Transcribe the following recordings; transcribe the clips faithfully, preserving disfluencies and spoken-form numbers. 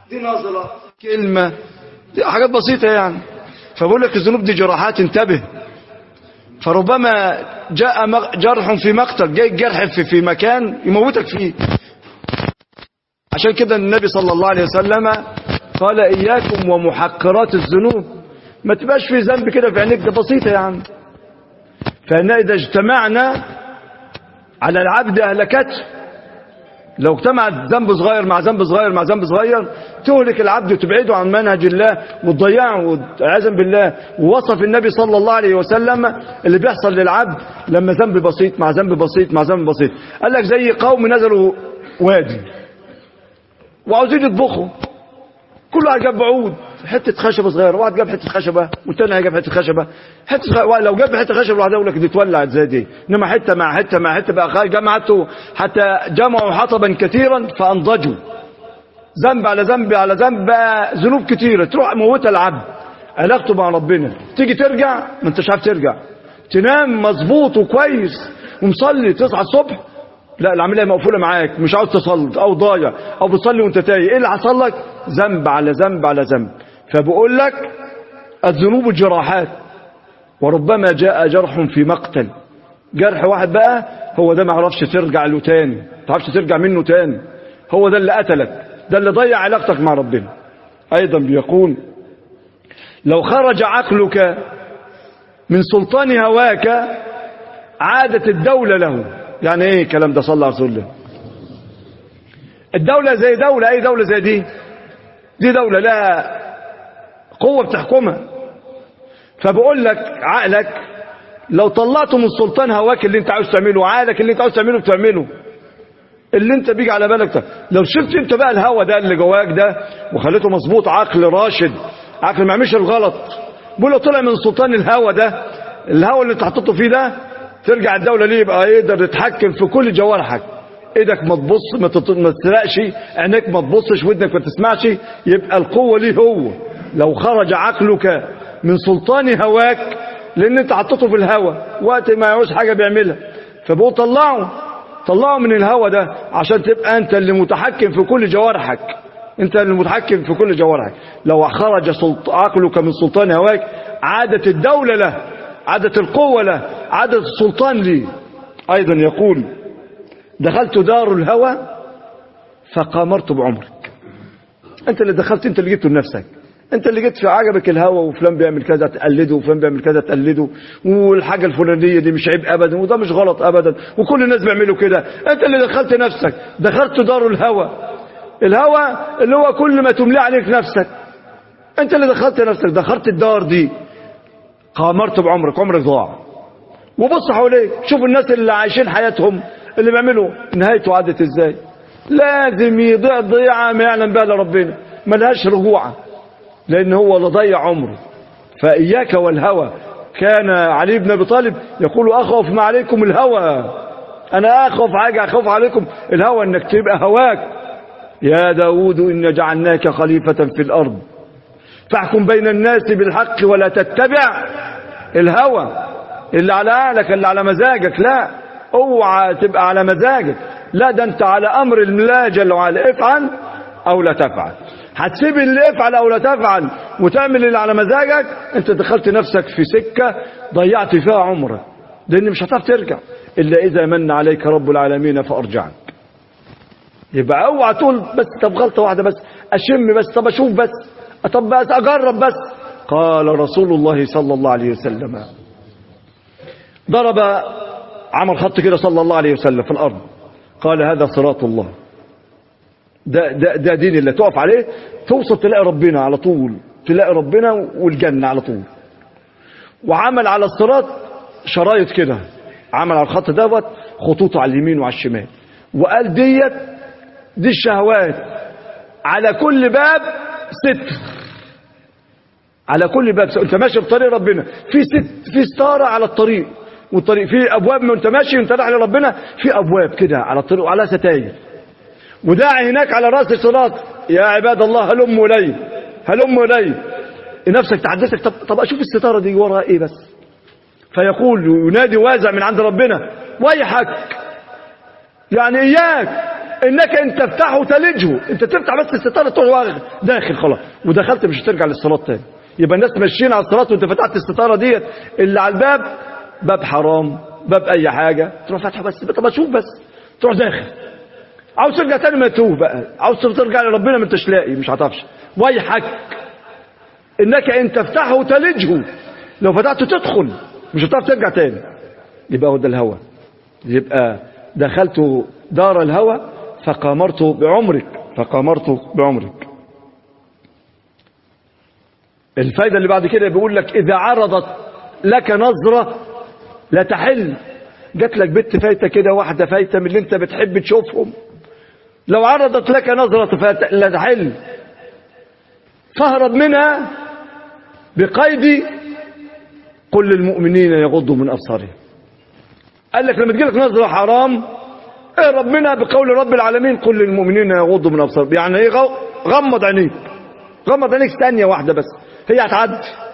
دي نظرة، كلمة، دي حاجات بسيطة يعني. فبقول لك الذنوب دي جراحات، انتبه. فربما جاء جرح في مقتل، جاء جرح في, في مكان يموتك فيه. عشان كده النبي صلى الله عليه وسلم قال إياكم ومحقرات الذنوب. ما تبقاش في ذنب كده في عينيك، ده بسيطة يعني. فإن إذا اجتمعنا على العبد أهلكته. لو اجتمعت ذنب صغير مع ذنب صغير مع ذنب صغير تهلك العبد وتبعده عن منهج الله وتضيعه والعياذا بالله. ووصف النبي صلى الله عليه وسلم اللي بيحصل للعبد لما ذنب بسيط مع ذنب بسيط مع ذنب بسيط. قال لك زي قوم نزلوا وادي وعاوزين يطبخوا، كل واحد جاب عود حته خشبه صغيره، واحد جاب حته خشبه والثاني جاب حته خشبه حته خ... لو جاب حته خشبه لوحدها يقول لك دي اتولعت زي دي، انما حته مع حته مع حته بقى جمعته حتى جمعوا حطبا كثيرا فانضجوا. ذنب على ذنب على ذنب بقى ذنوب كثيره تروح موتها العبد. علاقته مع ربنا تيجي ترجع ما انتش عارف ترجع، تنام مظبوط وكويس ومصلي تصحى الصبح لا العمليه مقفوله معاك، مش عاوز تصلي او ضايع او بتصلي وانت تايه. ايه اللي حصل لك؟ ذنب على ذنب على ذنب. فبقول لك الذنوب جراحات، وربما جاء جرح في مقتل. جرح واحد بقى هو ده ما عرفش ترجع له تاني، ما تعرفش ترجع منه تاني، هو ده اللي قتلك، ده اللي ضيع علاقتك مع ربنا. ايضا بيقول لو خرج عقلك من سلطان هواك عادت الدولة له. يعني ايه الكلام ده؟ صلى على رسول الله. الدولة زي دولة، اي دولة زي دي، دي دولة لها قوة بتحكمها. فبقول لك عقلك لو طلعته من سلطان هواك اللي انت عاوز تعمله، عقلك اللي انت عاوز تعمله بتعمله، اللي انت بيجي على بالك ده. لو شفت انت بقى الهوى ده اللي جواك ده وخليته مظبوط، عقل راشد، عقل ما يعملش الغلط، بقول له طلع من سلطان الهوى ده، الهوى اللي انت حطيته فيه ده، ترجع الدولة ليه؟ يبقى يقدر يتحكم في كل جوارحك. ايدك ما تبص، ما تسرقش، عينيك ما تبصش، ودنك ما تسمعش، يبقى القوة ليه هو. لو خرج عقلك من سلطان هواك، لان انت حطيته في الهوى وقت ما يعوز حاجة بيعملها، فبقوا طلعه طلعه من الهوى ده عشان تبقى انت اللي متحكم في كل جوارحك، انت اللي متحكم في كل جوارحك. لو خرج عقلك من سلطان هواك عادت الدولة له، عادت القوة له، عادت السلطان لي. ايضا يقول دخلت دار الهوى فقامرت بعمرك. انت اللي دخلت، انت اللي جبته لنفسك، انت اللي جيت في عجبك الهوى، وفلان بيعمل كذا تقلده وفلان بيعمل كذا تقلده، والحاجة الفلانية دي مش عيب ابدا وده مش غلط ابدا وكل الناس بيعملوا كده. انت اللي دخلت نفسك، دخلت دار الهوى. الهوى اللي هو كل ما تملي عليك نفسك، انت اللي دخلت نفسك، دخلت الدار دي. قامرت بعمرك، عمرك ضاع. وبص حواليك شوف الناس اللي عايشين حياتهم اللي بيعملوا نهايته عادت ازاي. لازم يضيع ضيعة ما يعلم بها لربنا، ملهاش رجوعة، لان هو اللي ضيع عمره. فاياك والهوى. كان علي بن ابي طالب يقول اخوف ما عليكم الهوى، انا اخوف حاجة اخوف عليكم الهوى، انك تبقى هواك. يا داود إن جعلناك خليفة في الأرض فاحكم بين الناس بالحق ولا تتبع الهوى اللي على أهلك اللي على مزاجك. لا، اوعى تبقى على مزاجك، لا ده انت على أمر الله جل وعلا، افعل أو لا تفعل. هتسيب اللي افعل أو لا تفعل وتعمل اللي على مزاجك، انت دخلت نفسك في سكة ضيعت فيها عمرك، لأن مش هتعرف ترجع إلا إذا من عليك رب العالمين فأرجعك. يبقى اوعى تقول بس طب غلطة واحدة بس، اشم بس، طب اشوف بس، طب بس اجرب بس. قال رسول الله صلى الله عليه وسلم، ضرب عمل خط كده صلى الله عليه وسلم في الارض، قال هذا صراط الله، ده, ده, ده دين اللي تقف عليه توصل تلاقي ربنا على طول، تلاقي ربنا والجنة على طول. وعمل على الصراط شرايط كده، عمل على الخط دوت خطوط على اليمين وعلى الشمال، وقال ديت دي الشهوات، على كل باب ستر، على كل باب. انت ماشي في طريق ربنا في ست في ستاره على الطريق، والطريق في ابواب، ما انت ماشي وانت رايح لربنا في ابواب كده على الطريق وعلى ستاير، وداعي هناك على راس الصراط يا عباد الله هلموا الي هلموا الي. نفسك تحدثك طب, طب اشوف الستاره دي وراها ايه بس. فيقول ينادي وازع من عند ربنا ويحك، يعني اياك انك ان تفتحه تلجه، انت تفتح بس الستاره تروح داخل خلاص، ودخلت مش هترجع للصلاه تاني. يبقى الناس ماشيين على الصلاه وانت فتحت الستاره ديت اللي على الباب، باب حرام، باب اي حاجه، تروح فاتحه بس، طب اشوف بس، تروح داخل. عاوز ترجع تاني ما تتوه بقى، عاوز ترجع لربنا ما انتش لاقي، مش هتعرفش. ويحك انك ان تفتحه تلجه، لو فتحته تدخل مش هتعرف ترجع تاني. يبقى هو ده الهوى، يبقى دخلت دار الهوى فقامرت بعمرك، فقامرت بعمرك. الفايدة اللي بعد كده بيقول لك إذا عرضت لك نظرة لا تحل. جات لك بنت فايتة كده، واحدة فايتة من اللي انت بتحب تشوفهم، لو عرضت لك نظرة لا تحل فاهرب منها بقيد قل للمؤمنين يغضوا من أبصارهم. قال لك لما تجيلك نظرة حرام اهرب منها بقول رب العالمين قل للمؤمنين يغضوا من أبصارهم. يعني ايه؟ غمض عينيك، غمض عينيك ثانية واحدة بس، هي هتعدي.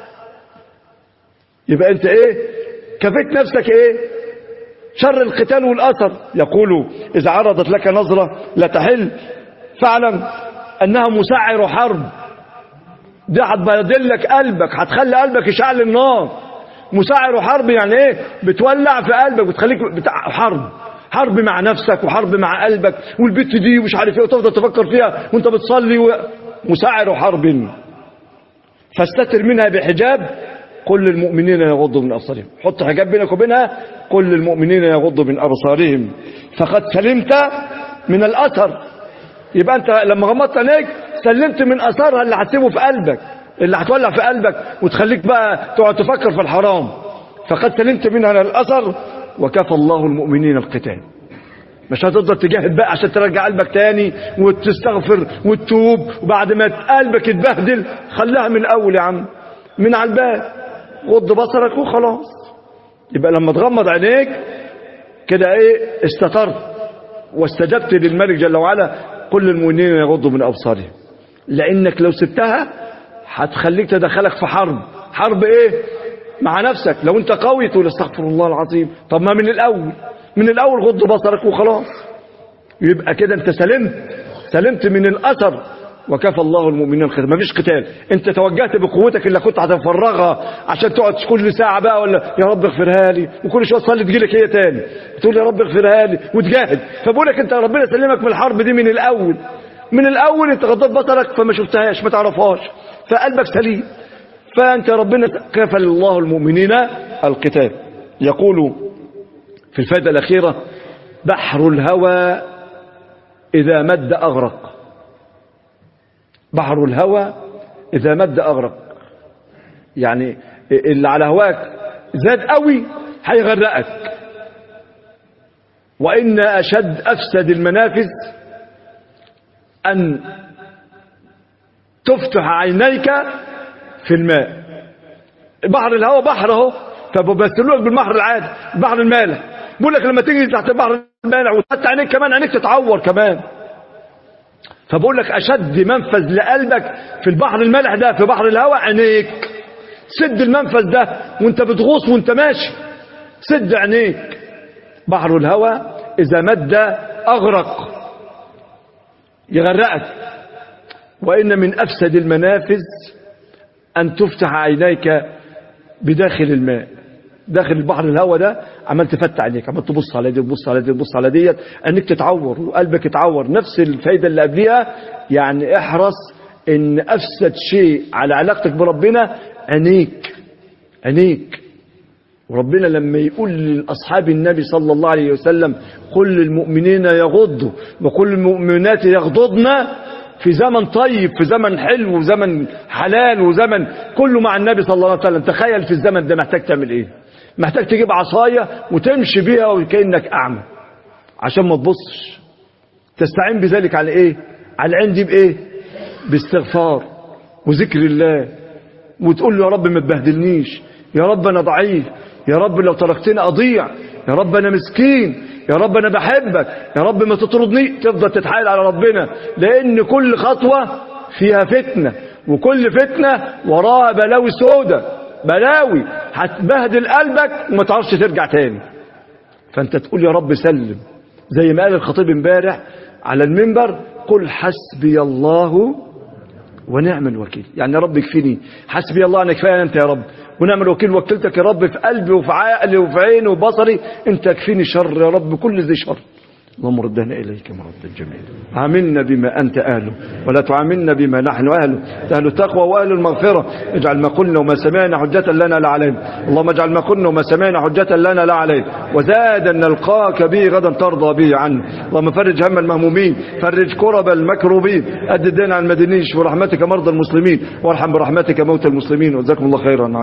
يبقى انت ايه؟ كفيت نفسك ايه؟ شر القتال والأثر. يقول إذا عرضت لك نظرة لا تحل فاعلم أنها مسعر حرب. دي هتبهدلك قلبك، هتخلي قلبك يشعل النار. مسعر حرب يعني ايه؟ بتولع في قلبك، بتخليك بتاع حرب، حرب مع نفسك وحرب مع قلبك، والبت دي ومش عارف ايه، وتفضل تفكر فيها وانت بتصلي و... مسعر حرب فاستتر منها بحجاب قل للمؤمنين يغضوا من أبصارهم. حط حجاب بينك وبينها، قل للمؤمنين يغضوا من أبصارهم فقد سلمت من الأثر. يبقى أنت لما غمضت عينيك سلمت من أثرها اللي هتسيبه في قلبك، اللي هتولع في قلبك وتخليك بقى تقعد تفكر في الحرام. فقد سلمت منها الأثر وكفى الله المؤمنين القتال. مش هتقدر تجاهد بقى عشان ترجع قلبك تاني وتستغفر وتتوب، وبعد ما قلبك يتبهدل خليها من الأول يا عم، من على الباب، غض بصرك وخلاص. يبقى لما تغمض عينيك كده ايه؟ استترت واستجبت للملك جل وعلا قل للمؤمنين يغضوا من أبصارهم. لأنك لو سبتها هتخليك تدخلك في حرب. حرب ايه؟ مع نفسك. لو انت قوي تقول استغفر الله العظيم، طب ما من الأول، من الأول غض بصرك وخلاص. يبقى كده انت سلمت، سلمت من الأثر وكفى الله المؤمنين القتال. مفيش قتال، انت توجهت بقوتك اللي كنت هتفرغها عشان تقعد كل ساعة بقى ولا يا رب اغفرها لي، وكل شويه تصلي تجيلك هي تاني تقول يا رب اغفرها لي وتجاهد. فبقول لك انت ربنا سلمك من الحرب دي من الأول، من الأول انت غضيت بصرك فما شفتهاش ما تعرفهاش، فقلبك سليم، فانت ربنا كفى الله المؤمنين القتال. يقول في الفائدة الأخيرة بحر الهوى إذا مد أغرق. بحر الهوى إذا مد أغرق، يعني اللي على هواك زاد قوي هيغرقك. وإن أشد أفسد المنافذ أن تفتح عينيك في الماء. بحر الهوى بحر اهو، فبمثلوك بالبحر العادي، البحر المالح. بقول لك لما تيجي تحت البحر المالح وتحط عينيك كمان عينيك تتعور كمان. فبقول لك أشد منفذ لقلبك في البحر المالح ده، في بحر الهوى عينيك. سد المنفذ ده وانت بتغوص وانت ماشي، سد عينيك. بحر الهوى إذا مد أغرق، يغرقك. وإن من أفسد المنافذ أن تفتح عينيك بداخل الماء. داخل البحر الهوى ده عمال تفتح عينيك، عمال تبص على دي تبص على دي تبص على ديت، انك تتعور وقلبك يتعور. نفس الفايده اللي قبليها. يعني احرص ان افسد شيء على علاقتك بربنا عينيك، عينيك. وربنا لما يقول لاصحاب النبي صلى الله عليه وسلم قل للمؤمنين يغضوا وقل للمؤمنات يغضضن، في زمن طيب، في زمن حلو، وزمن حلال، وزمن كله مع النبي صلى الله عليه وسلم. تخيل في الزمن ده محتاج تعمل ايه؟ محتاج تجيب عصاية وتمشي بيها وكأنك أعمى عشان ما تبصش. تستعين بذلك على ايه؟ على العين دي بايه؟ باستغفار وذكر الله، وتقول له يا رب ما تبهدلنيش، يا رب انا ضعيف، يا رب لو تركتني اضيع، يا رب انا مسكين، يا رب انا بحبك، يا رب ما تطردني. تفضل تتحايل على ربنا، لان كل خطوة فيها فتنة، وكل فتنة وراها بلاوي سودة، بلاوي هتبهدل قلبك وما تعرفش ترجع تاني. فانت تقول يا رب سلم، زي ما قال الخطيب امبارح على المنبر قل حسبي الله ونعم الوكيل. يعني يا رب يكفيني، حسبي الله أنا كفاية أنت يا رب، ونعم الوكيل وكلتك يا رب في قلبي وفي عقلي وفي عيني وبصري، أنت كفيني شر يا رب كل ذي شر. اللهم ردنا إليك مرد الجميل، عاملنا بما أنت أهله ولا تعاملنا بما نحن أهله، أهل التقوى وأهل المغفرة. اجعل ما قلنا وما سمعنا حجة لنا لا علينا، اللهم اجعل ما قلنا وما سمعنا حجة لنا لا علينا، وزادا نلقاك به غدا ترضى به عنا. اللهم فرج هم المهمومين، فرج كرب المكروبين، أد الدين عن المدينين، ورحمتك مرضى المسلمين، وارحم برحمتك موتى المسلمين. وجزاكم الله خيرا.